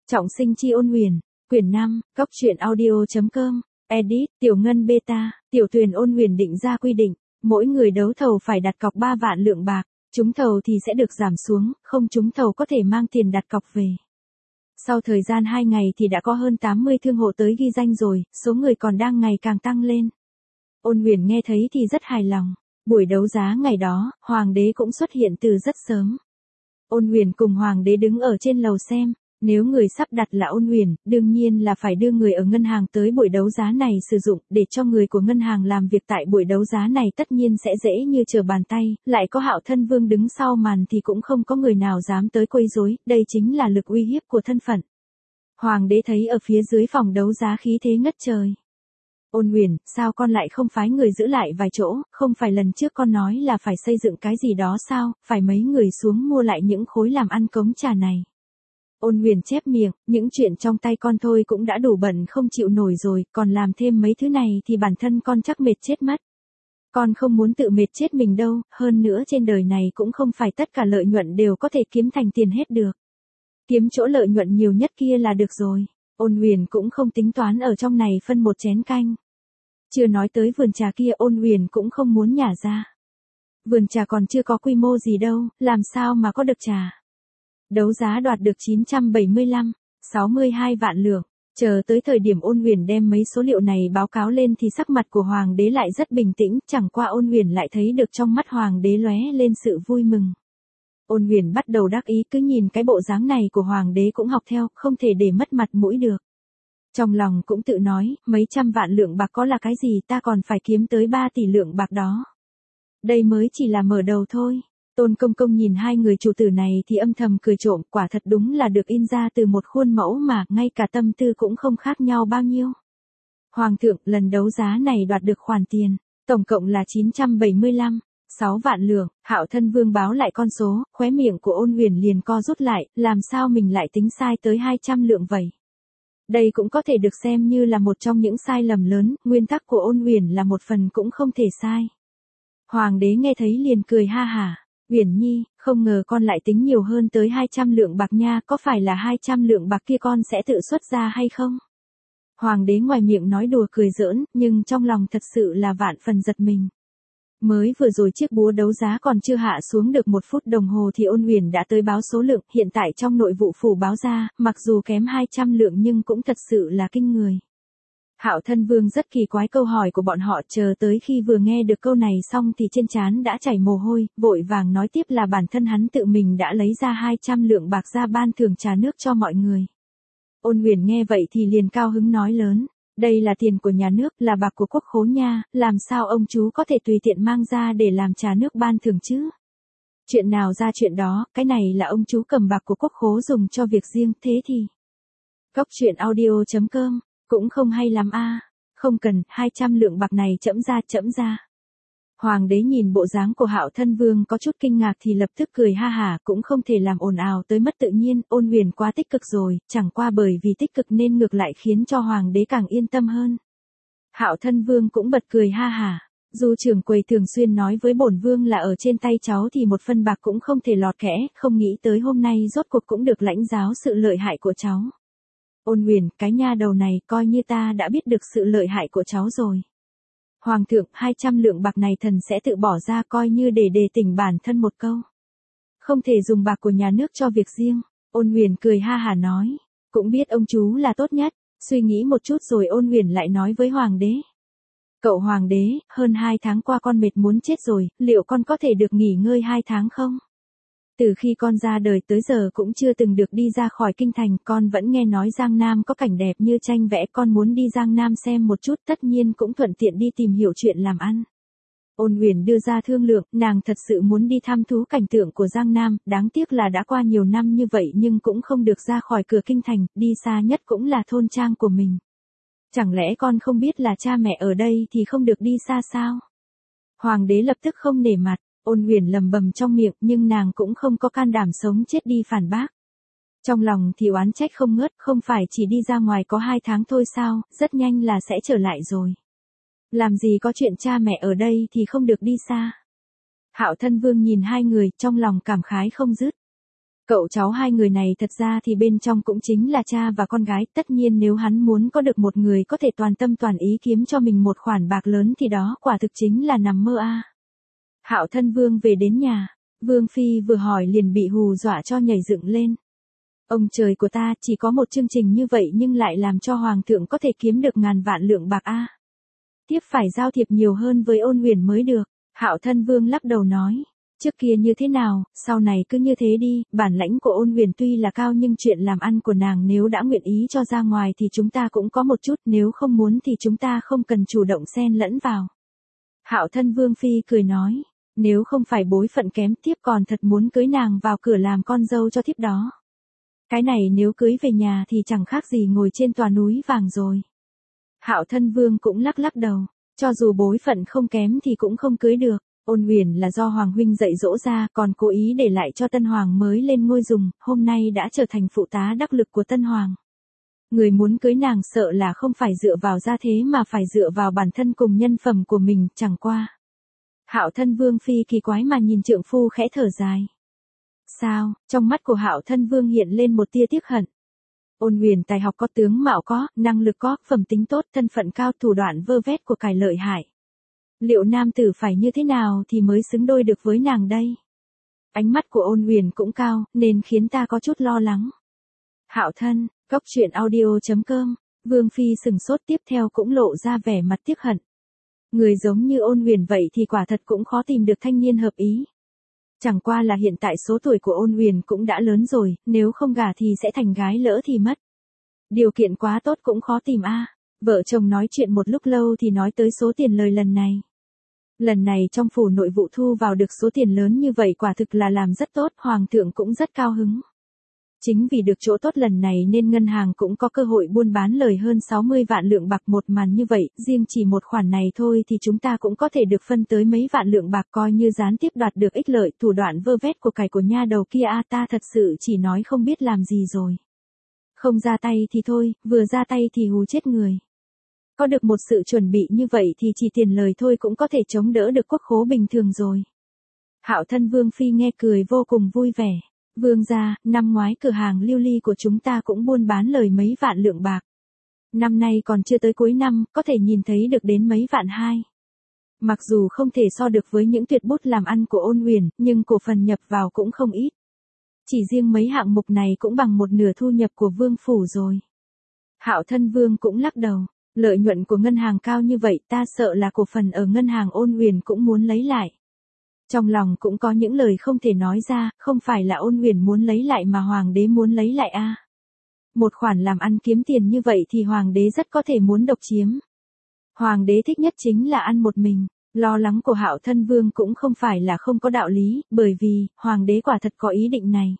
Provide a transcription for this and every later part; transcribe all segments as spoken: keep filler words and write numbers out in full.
Trọng sinh chi ôn huyền, quyển năm, góc truyện audio.com, edit, Tiểu Ngân Beta, Tiểu Tuyền ôn huyền định ra quy định, mỗi người đấu thầu phải đặt cọc ba vạn lượng bạc, trúng thầu thì sẽ được giảm xuống, không trúng thầu có thể mang tiền đặt cọc về. Sau thời gian hai ngày thì đã có hơn tám mươi thương hộ tới ghi danh rồi, số người còn đang ngày càng tăng lên. Ôn huyền nghe thấy thì rất hài lòng, buổi đấu giá ngày đó, Hoàng đế cũng xuất hiện từ rất sớm. Ôn huyền cùng Hoàng đế đứng ở trên lầu xem, nếu người sắp đặt là ôn huyền, đương nhiên là phải đưa người ở ngân hàng tới buổi đấu giá này sử dụng, để cho người của ngân hàng làm việc tại buổi đấu giá này tất nhiên sẽ dễ như trở bàn tay, lại có Hạo Thân Vương đứng sau màn thì cũng không có người nào dám tới quấy rối, đây chính là lực uy hiếp của thân phận. Hoàng đế thấy ở phía dưới phòng đấu giá khí thế ngất trời. Ôn huyền, sao con lại không phái người giữ lại vài chỗ, không phải lần trước con nói là phải xây dựng cái gì đó sao, phải mấy người xuống mua lại những khối làm ăn cống trà này. Ôn huyền chép miệng, những chuyện trong tay con thôi cũng đã đủ bận không chịu nổi rồi, còn làm thêm mấy thứ này thì bản thân con chắc mệt chết mất. Con không muốn tự mệt chết mình đâu, hơn nữa trên đời này cũng không phải tất cả lợi nhuận đều có thể kiếm thành tiền hết được. Kiếm chỗ lợi nhuận nhiều nhất kia là được rồi. Ôn huyền cũng không tính toán ở trong này phân một chén canh. Chưa nói tới vườn trà kia, ôn huyền cũng không muốn nhả ra. Vườn trà còn chưa có quy mô gì đâu, làm sao mà có được trà. Đấu giá đoạt được chín trăm bảy mươi lăm, sáu mươi hai vạn lượng. Chờ tới thời điểm ôn huyền đem mấy số liệu này báo cáo lên thì sắc mặt của Hoàng đế lại rất bình tĩnh, chẳng qua ôn huyền lại thấy được trong mắt Hoàng đế lóe lên sự vui mừng. Ôn huyền bắt đầu đắc ý, cứ nhìn cái bộ dáng này của Hoàng đế cũng học theo, không thể để mất mặt mũi được. Trong lòng cũng tự nói, mấy trăm vạn lượng bạc có là cái gì, ta còn phải kiếm tới ba tỷ lượng bạc đó. Đây mới chỉ là mở đầu thôi. Tôn Công Công nhìn hai người chủ tử này thì âm thầm cười trộm, quả thật đúng là được in ra từ một khuôn mẫu mà, ngay cả tâm tư cũng không khác nhau bao nhiêu. Hoàng thượng, lần đấu giá này đoạt được khoản tiền, tổng cộng là chín trăm bảy mươi lăm, sáu vạn lượng. Hạo Thân Vương báo lại con số, khóe miệng của ôn huyền liền co rút lại, làm sao mình lại tính sai tới hai trăm lượng vậy. Đây cũng có thể được xem như là một trong những sai lầm lớn, nguyên tắc của ôn huyền là một phần cũng không thể sai. Hoàng đế nghe thấy liền cười ha hả. Huyền nhi, không ngờ con lại tính nhiều hơn tới hai trăm lượng bạc nha, có phải là hai trăm lượng bạc kia con sẽ tự xuất ra hay không? Hoàng đế ngoài miệng nói đùa cười giỡn, nhưng trong lòng thật sự là vạn phần giật mình. Mới vừa rồi chiếc búa đấu giá còn chưa hạ xuống được một phút đồng hồ thì ôn huyền đã tới báo số lượng, hiện tại trong nội vụ phủ báo ra, mặc dù kém hai trăm lượng nhưng cũng thật sự là kinh người. Hạo Thân Vương rất kỳ quái câu hỏi của bọn họ, chờ tới khi vừa nghe được câu này xong thì trên trán đã chảy mồ hôi, vội vàng nói tiếp là bản thân hắn tự mình đã lấy ra hai trăm lượng bạc ra ban thưởng trà nước cho mọi người. Ôn huyền nghe vậy thì liền cao hứng nói lớn, đây là tiền của nhà nước, là bạc của quốc khố nha, làm sao ông chú có thể tùy tiện mang ra để làm trà nước ban thưởng chứ? Chuyện nào ra chuyện đó, cái này là ông chú cầm bạc của quốc khố dùng cho việc riêng, thế thì. Góc truyện audio.com cũng không hay lắm a, không cần, hai trăm lượng bạc này trẫm ra, trẫm ra. Hoàng đế nhìn bộ dáng của Hạo Thân Vương có chút kinh ngạc thì lập tức cười ha hả, cũng không thể làm ồn ào tới mất tự nhiên, ôn huyền quá tích cực rồi, chẳng qua bởi vì tích cực nên ngược lại khiến cho Hoàng đế càng yên tâm hơn. Hạo Thân Vương cũng bật cười ha hả, dù trưởng quầy thường xuyên nói với bổn vương là ở trên tay cháu thì một phân bạc cũng không thể lọt kẽ, không nghĩ tới hôm nay rốt cuộc cũng được lãnh giáo sự lợi hại của cháu. Ôn huyền, cái nha đầu này coi như ta đã biết được sự lợi hại của cháu rồi. Hoàng thượng, hai trăm lượng bạc này thần sẽ tự bỏ ra coi như để đề tỉnh bản thân một câu. Không thể dùng bạc của nhà nước cho việc riêng. Ôn huyền cười ha hả nói, cũng biết ông chú là tốt nhất, suy nghĩ một chút rồi ôn huyền lại nói với Hoàng đế. Cậu Hoàng đế, hơn hai tháng qua con mệt muốn chết rồi, liệu con có thể được nghỉ ngơi hai tháng không? Từ khi con ra đời tới giờ cũng chưa từng được đi ra khỏi kinh thành, con vẫn nghe nói Giang Nam có cảnh đẹp như tranh vẽ, con muốn đi Giang Nam xem một chút, tất nhiên cũng thuận tiện đi tìm hiểu chuyện làm ăn. Ôn huyền đưa ra thương lượng, nàng thật sự muốn đi thăm thú cảnh tượng của Giang Nam, đáng tiếc là đã qua nhiều năm như vậy nhưng cũng không được ra khỏi cửa kinh thành, đi xa nhất cũng là thôn trang của mình. Chẳng lẽ con không biết là cha mẹ ở đây thì không được đi xa sao? Hoàng đế lập tức không nể mặt. Ôn huyền lầm bầm trong miệng nhưng nàng cũng không có can đảm sống chết đi phản bác. Trong lòng thì oán trách không ngớt, không phải chỉ đi ra ngoài có hai tháng thôi sao, rất nhanh là sẽ trở lại rồi. Làm gì có chuyện cha mẹ ở đây thì không được đi xa. Hạo Thân Vương nhìn hai người trong lòng cảm khái không dứt. Cậu cháu hai người này thật ra thì bên trong cũng chính là cha và con gái, tất nhiên nếu hắn muốn có được một người có thể toàn tâm toàn ý kiếm cho mình một khoản bạc lớn thì đó quả thực chính là nằm mơ a. Hạo Thân Vương về đến nhà, Vương Phi vừa hỏi liền bị hù dọa cho nhảy dựng lên. Ông trời của ta, chỉ có một chương trình như vậy nhưng lại làm cho Hoàng thượng có thể kiếm được ngàn vạn lượng bạc a. Tiếp phải giao thiệp nhiều hơn với Ôn Huyền mới được, Hạo Thân Vương lắc đầu nói. Trước kia như thế nào, sau này cứ như thế đi, bản lãnh của Ôn Huyền tuy là cao nhưng chuyện làm ăn của nàng nếu đã nguyện ý cho ra ngoài thì chúng ta cũng có một chút, nếu không muốn thì chúng ta không cần chủ động xen lẫn vào. Hạo Thân Vương Phi cười nói, nếu không phải bối phận kém thiếp còn thật muốn cưới nàng vào cửa làm con dâu cho thiếp đó. Cái này nếu cưới về nhà thì chẳng khác gì ngồi trên tòa núi vàng rồi. Hạo Thân Vương cũng lắc lắc đầu, cho dù bối phận không kém thì cũng không cưới được. Ôn Huyền là do Hoàng huynh dạy dỗ ra, còn cố ý để lại cho Tân Hoàng mới lên ngôi dùng, hôm nay đã trở thành phụ tá đắc lực của Tân Hoàng. Người muốn cưới nàng sợ là không phải dựa vào gia thế mà phải dựa vào bản thân cùng nhân phẩm của mình, chẳng qua. Hạo Thân Vương Phi kỳ quái mà nhìn trượng phu khẽ thở dài. Sao, trong mắt của Hạo Thân Vương hiện lên một tia tiếc hận. Ôn Huyền tài học có, tướng mạo có, năng lực có, phẩm tính tốt, thân phận cao, thủ đoạn vơ vét của cải lợi hại. Liệu nam tử phải như thế nào thì mới xứng đôi được với nàng đây? Ánh mắt của Ôn Huyền cũng cao, nên khiến ta có chút lo lắng. Hạo thân, góc truyện audio chấm com, Vương Phi sừng sốt tiếp theo cũng lộ ra vẻ mặt tiếc hận. Người giống như Ôn Huyền vậy thì quả thật cũng khó tìm được thanh niên hợp ý. Chẳng qua là hiện tại số tuổi của Ôn Huyền cũng đã lớn rồi, nếu không gả thì sẽ thành gái lỡ thì mất. Điều kiện quá tốt cũng khó tìm a. Vợ chồng nói chuyện một lúc lâu thì nói tới số tiền lời lần này. Lần này trong phủ nội vụ thu vào được số tiền lớn như vậy quả thực là làm rất tốt, Hoàng thượng cũng rất cao hứng. Chính vì được chỗ tốt lần này nên ngân hàng cũng có cơ hội buôn bán lời hơn sáu mươi vạn lượng bạc một màn như vậy, riêng chỉ một khoản này thôi thì chúng ta cũng có thể được phân tới mấy vạn lượng bạc coi như gián tiếp đoạt được ích lợi, thủ đoạn vơ vét của cải của nha đầu kia a ta thật sự chỉ nói không biết làm gì rồi. Không ra tay thì thôi, vừa ra tay thì hù chết người. Có được một sự chuẩn bị như vậy thì chỉ tiền lời thôi cũng có thể chống đỡ được quốc khố bình thường rồi. Hạo Thân Vương Phi nghe cười vô cùng vui vẻ. Vương gia, năm ngoái cửa hàng lưu ly của chúng ta cũng buôn bán lời mấy vạn lượng bạc. Năm nay còn chưa tới cuối năm, có thể nhìn thấy được đến mấy vạn hai. Mặc dù không thể so được với những tuyệt bút làm ăn của Ôn Huyền, nhưng cổ phần nhập vào cũng không ít. Chỉ riêng mấy hạng mục này cũng bằng một nửa thu nhập của vương phủ rồi. Hạo Thân Vương cũng lắc đầu. Lợi nhuận của ngân hàng cao như vậy ta sợ là cổ phần ở ngân hàng Ôn Huyền cũng muốn lấy lại. Trong lòng cũng có những lời không thể nói ra, không phải là Ôn Huyền muốn lấy lại mà Hoàng đế muốn lấy lại a. À. Một khoản làm ăn kiếm tiền như vậy thì Hoàng đế rất có thể muốn độc chiếm. Hoàng đế thích nhất chính là ăn một mình, lo lắng của Hạo Thân Vương cũng không phải là không có đạo lý, bởi vì, Hoàng đế quả thật có ý định này.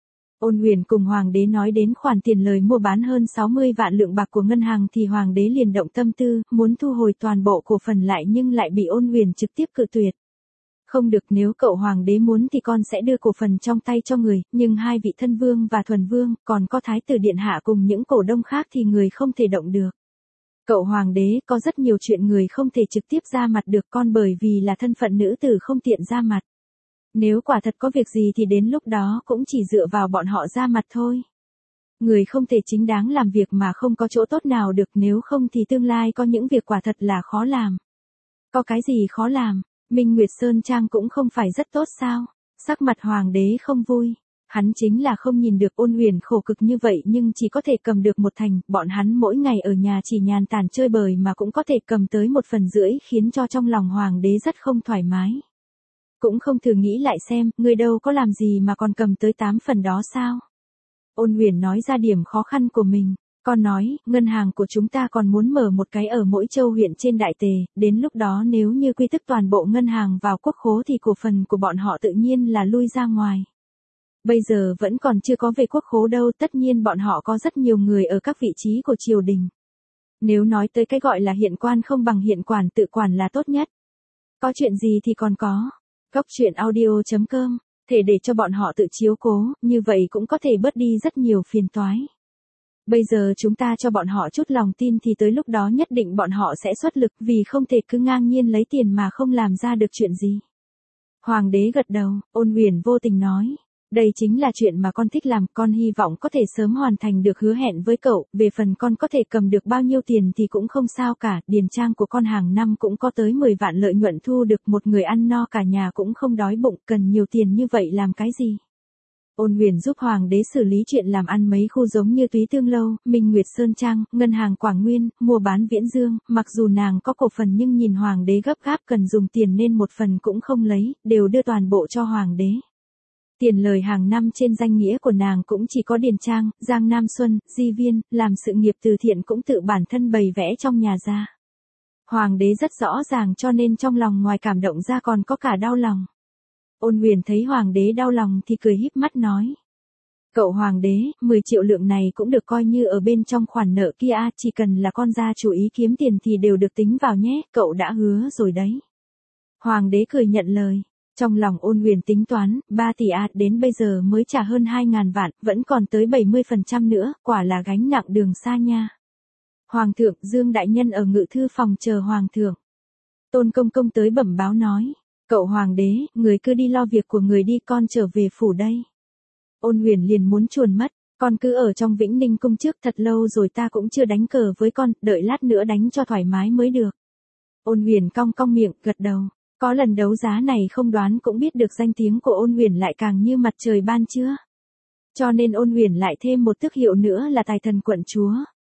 Ôn Huyền cùng Hoàng đế nói đến khoản tiền lời mua bán hơn sáu mươi vạn lượng bạc của ngân hàng thì Hoàng đế liền động tâm tư, muốn thu hồi toàn bộ cổ phần lại nhưng lại bị Ôn Huyền trực tiếp cự tuyệt. Không được, nếu cậu Hoàng đế muốn thì con sẽ đưa cổ phần trong tay cho người, nhưng hai vị thân vương và thuần vương, còn có thái tử điện hạ cùng những cổ đông khác thì người không thể động được. Cậu Hoàng đế có rất nhiều chuyện người không thể trực tiếp ra mặt được, con bởi vì là thân phận nữ tử không tiện ra mặt. Nếu quả thật có việc gì thì đến lúc đó cũng chỉ dựa vào bọn họ ra mặt thôi. Người không thể chính đáng làm việc mà không có chỗ tốt nào được, nếu không thì tương lai có những việc quả thật là khó làm. Có cái gì khó làm, Minh Nguyệt Sơn Trang cũng không phải rất tốt sao? Sắc mặt Hoàng đế không vui. Hắn chính là không nhìn được Ôn Huyền khổ cực như vậy nhưng chỉ có thể cầm được một thành, bọn hắn mỗi ngày ở nhà chỉ nhàn tản chơi bời mà cũng có thể cầm tới một phần rưỡi khiến cho trong lòng Hoàng đế rất không thoải mái. Cũng không thử nghĩ lại xem, người đâu có làm gì mà còn cầm tới tám phần đó sao? Ôn Huyền nói ra điểm khó khăn của mình. Con nói, ngân hàng của chúng ta còn muốn mở một cái ở mỗi châu huyện trên Đại Tề, đến lúc đó nếu như quy tức toàn bộ ngân hàng vào quốc khố thì cổ phần của bọn họ tự nhiên là lui ra ngoài. Bây giờ vẫn còn chưa có về quốc khố đâu, tất nhiên bọn họ có rất nhiều người ở các vị trí của triều đình. Nếu nói tới cái gọi là hiện quan không bằng hiện quản tự quản là tốt nhất. Có chuyện gì thì còn có. Góc truyện audio chấm com, thể để cho bọn họ tự chiếu cố, như vậy cũng có thể bớt đi rất nhiều phiền toái. Bây giờ chúng ta cho bọn họ chút lòng tin thì tới lúc đó nhất định bọn họ sẽ xuất lực, vì không thể cứ ngang nhiên lấy tiền mà không làm ra được chuyện gì. Hoàng đế gật đầu, Ôn Huyền vô tình nói. Đây chính là chuyện mà con thích làm, con hy vọng có thể sớm hoàn thành được hứa hẹn với cậu, về phần con có thể cầm được bao nhiêu tiền thì cũng không sao cả, điền trang của con hàng năm cũng có tới mười vạn lợi nhuận, thu được một người ăn no cả nhà cũng không đói bụng, cần nhiều tiền như vậy làm cái gì. Ôn Huyền giúp hoàng đế xử lý chuyện làm ăn mấy khu giống như Túy Tương Lâu, Minh Nguyệt Sơn Trang, Ngân hàng Quảng Nguyên, mua bán Viễn Dương, mặc dù nàng có cổ phần nhưng nhìn hoàng đế gấp gáp cần dùng tiền nên một phần cũng không lấy, đều đưa toàn bộ cho hoàng đế. Tiền lời hàng năm trên danh nghĩa của nàng cũng chỉ có Điền Trang, Giang Nam Xuân, Di Viên, làm sự nghiệp từ thiện cũng tự bản thân bày vẽ trong nhà ra. Hoàng đế rất rõ ràng cho nên trong lòng ngoài cảm động ra còn có cả đau lòng. Ôn Huyền thấy hoàng đế đau lòng thì cười híp mắt nói. Cậu hoàng đế, mười triệu lượng này cũng được coi như ở bên trong khoản nợ kia, chỉ cần là con gia chủ ý kiếm tiền thì đều được tính vào nhé, cậu đã hứa rồi đấy. Hoàng đế cười nhận lời. Trong lòng Ôn Huyền tính toán, ba tỷ a, đến bây giờ mới trả hơn hai ngàn vạn, vẫn còn tới bảy mươi phần trăm nữa, quả là gánh nặng đường xa nha. Hoàng thượng, Dương đại nhân ở ngự thư phòng chờ hoàng thượng. Tôn Công Công tới bẩm báo nói, cậu hoàng đế, người cứ đi lo việc của người đi, con trở về phủ đây. Ôn Huyền liền muốn chuồn mất, con cứ ở trong Vĩnh Ninh cung trước, thật lâu rồi ta cũng chưa đánh cờ với con, đợi lát nữa đánh cho thoải mái mới được. Ôn Huyền cong cong miệng, gật đầu. Có lần đấu giá này không đoán cũng biết được danh tiếng của Ôn Huyền lại càng như mặt trời ban trưa. Cho nên Ôn Huyền lại thêm một tước hiệu nữa là Tài Thần Quận Chúa.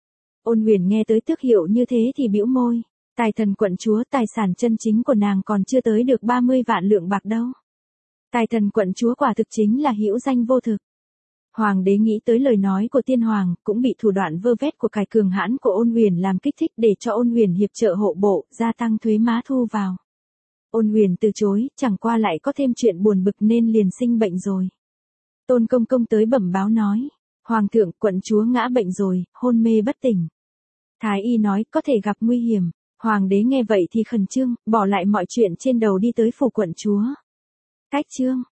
Ôn Huyền nghe tới tước hiệu như thế thì bĩu môi. Tài Thần Quận Chúa, tài sản chân chính của nàng còn chưa tới được ba mươi vạn lượng bạc đâu. Tài Thần Quận Chúa quả thực chính là hữu danh vô thực. Hoàng đế nghĩ tới lời nói của tiên hoàng, cũng bị thủ đoạn vơ vét của cải cường hãn của Ôn Huyền làm kích thích để cho Ôn Huyền hiệp trợ hộ bộ, gia tăng thuế má thu vào. Ôn Huyền từ chối, chẳng qua lại có thêm chuyện buồn bực nên liền sinh bệnh rồi. Tôn Công Công tới bẩm báo nói, Hoàng thượng, quận chúa ngã bệnh rồi, hôn mê bất tỉnh. Thái y nói có thể gặp nguy hiểm. Hoàng đế nghe vậy thì khẩn trương, bỏ lại mọi chuyện trên đầu đi tới phủ quận chúa. Cách chương